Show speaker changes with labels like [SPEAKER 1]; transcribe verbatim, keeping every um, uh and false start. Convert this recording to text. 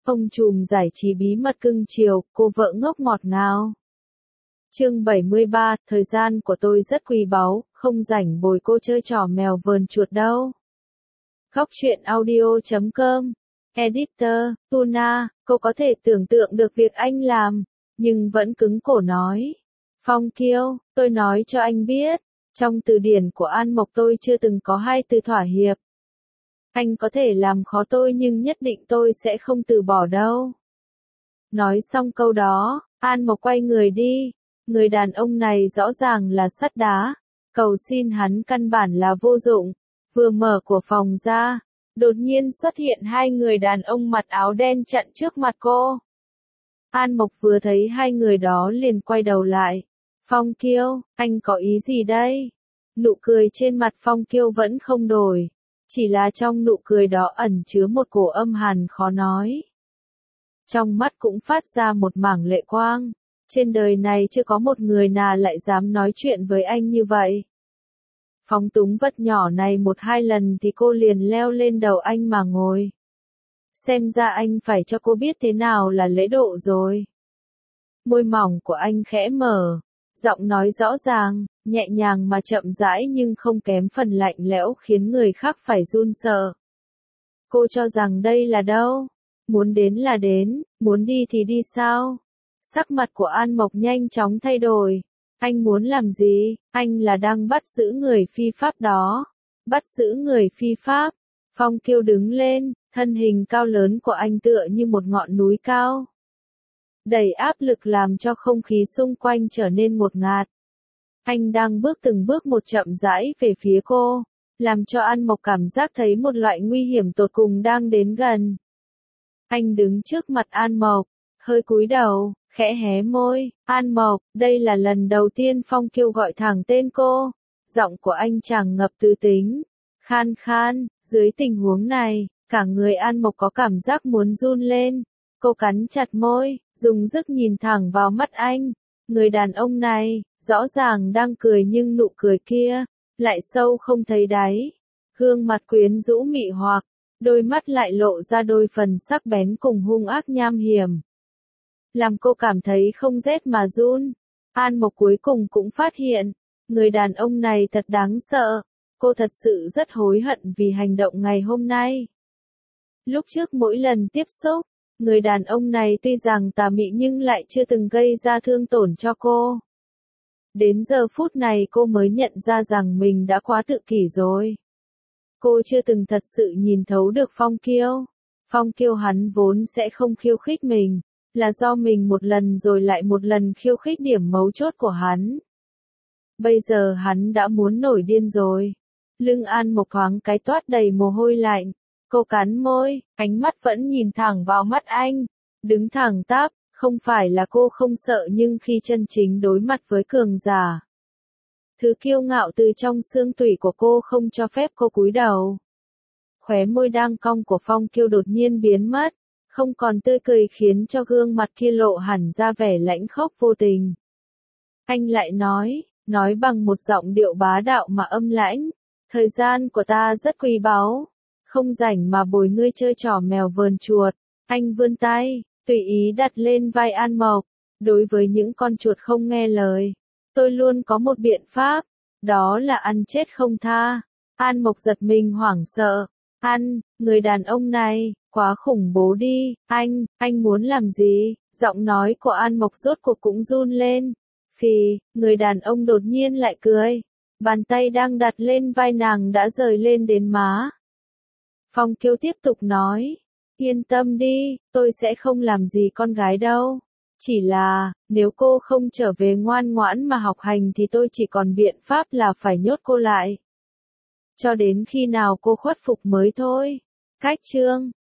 [SPEAKER 1] Ông trùm giải trí bí mật cưng chiều, cô vợ ngốc ngọt ngào. Chương bảy mươi ba, thời gian của tôi rất quý báu, không rảnh bồi cô chơi trò mèo vờn chuột đâu. Góc truyện audio chấm com. Editor, Tuna, cô có thể tưởng tượng được việc anh làm, nhưng vẫn cứng cổ nói. Phong Kiêu, tôi nói cho anh biết, trong từ điển của An Mộc tôi chưa từng có hai từ thỏa hiệp. Anh có thể làm khó tôi nhưng nhất định tôi sẽ không từ bỏ đâu. Nói xong câu đó, An Mộc quay người đi. Người đàn ông này rõ ràng là sắt đá. Cầu xin hắn căn bản là vô dụng. Vừa mở của phòng ra, đột nhiên xuất hiện hai người đàn ông mặc áo đen chặn trước mặt cô. An Mộc vừa thấy hai người đó liền quay đầu lại. Phong Kiêu, anh có ý gì đây? Nụ cười trên mặt Phong Kiêu vẫn không đổi. Chỉ là trong nụ cười đó ẩn chứa một cổ âm hàn khó nói. Trong mắt cũng phát ra một mảng lệ quang. Trên đời này chưa có một người nào lại dám nói chuyện với anh như vậy. Phóng túng vật nhỏ này một hai lần thì cô liền leo lên đầu anh mà ngồi. Xem ra anh phải cho cô biết thế nào là lễ độ rồi. Môi mỏng của anh khẽ mở. Giọng nói rõ ràng, nhẹ nhàng mà chậm rãi nhưng không kém phần lạnh lẽo khiến người khác phải run sợ. Cô cho rằng đây là đâu? Muốn đến là đến, muốn đi thì đi sao? Sắc mặt của An Mộc nhanh chóng thay đổi. Anh muốn làm gì? Anh là đang bắt giữ người phi pháp đó. Bắt giữ người phi pháp. Phong Kiêu đứng lên, thân hình cao lớn của anh tựa như một ngọn núi cao. Đầy áp lực làm cho không khí xung quanh trở nên ngột ngạt. Anh đang bước từng bước một chậm rãi về phía cô, làm cho An Mộc cảm giác thấy một loại nguy hiểm tột cùng đang đến gần. Anh đứng trước mặt An Mộc, hơi cúi đầu, khẽ hé môi. An Mộc, đây là lần đầu tiên Phong Kiêu gọi thẳng tên cô. Giọng của anh tràn ngập tư tính, khan khan. Dưới tình huống này, cả người An Mộc có cảm giác muốn run lên. Cô cắn chặt môi, dùng sức nhìn thẳng vào mắt anh. Người đàn ông này, rõ ràng đang cười nhưng nụ cười kia, lại sâu không thấy đáy. Gương mặt quyến rũ mị hoặc, đôi mắt lại lộ ra đôi phần sắc bén cùng hung ác nham hiểm. Làm cô cảm thấy không rét mà run. An Mộc cuối cùng cũng phát hiện, người đàn ông này thật đáng sợ. Cô thật sự rất hối hận vì hành động ngày hôm nay. Lúc trước mỗi lần tiếp xúc, người đàn ông này tuy rằng tà mị nhưng lại chưa từng gây ra thương tổn cho cô. Đến giờ phút này cô mới nhận ra rằng mình đã quá tự kỷ rồi. Cô chưa từng thật sự nhìn thấu được Phong Kiêu. Phong Kiêu hắn vốn sẽ không khiêu khích mình, là do mình một lần rồi lại một lần khiêu khích điểm mấu chốt của hắn. Bây giờ hắn đã muốn nổi điên rồi. Lưng An Mộc thoáng cái toát đầy mồ hôi lạnh. Cô cắn môi, ánh mắt vẫn nhìn thẳng vào mắt anh. Đứng thẳng tắp, không phải là cô không sợ nhưng khi chân chính đối mặt với cường giả. Thứ kiêu ngạo từ trong xương tủy của cô không cho phép cô cúi đầu. Khóe môi đang cong của Phong Kiêu đột nhiên biến mất, không còn tươi cười khiến cho gương mặt kia lộ hẳn ra vẻ lãnh khốc vô tình. Anh lại nói, nói bằng một giọng điệu bá đạo mà âm lãnh. Thời gian của ta rất quý báu. Không rảnh mà bồi ngươi chơi trò mèo vờn chuột. Anh vươn tay, tùy ý đặt lên vai An Mộc. Đối với những con chuột không nghe lời, tôi luôn có một biện pháp. Đó là ăn chết không tha. An Mộc giật mình hoảng sợ. Ăn, người đàn ông này, quá khủng bố đi. Anh, anh muốn làm gì? Giọng nói của An Mộc rốt cuộc cũng run lên. Phì, người đàn ông đột nhiên lại cười. Bàn tay đang đặt lên vai nàng đã rời lên đến má. Phong Kiêu tiếp tục nói, yên tâm đi, tôi sẽ không làm gì con gái đâu. Chỉ là, nếu cô không trở về ngoan ngoãn mà học hành thì tôi chỉ còn biện pháp là phải nhốt cô lại. Cho đến khi nào cô khuất phục mới thôi. Cách chương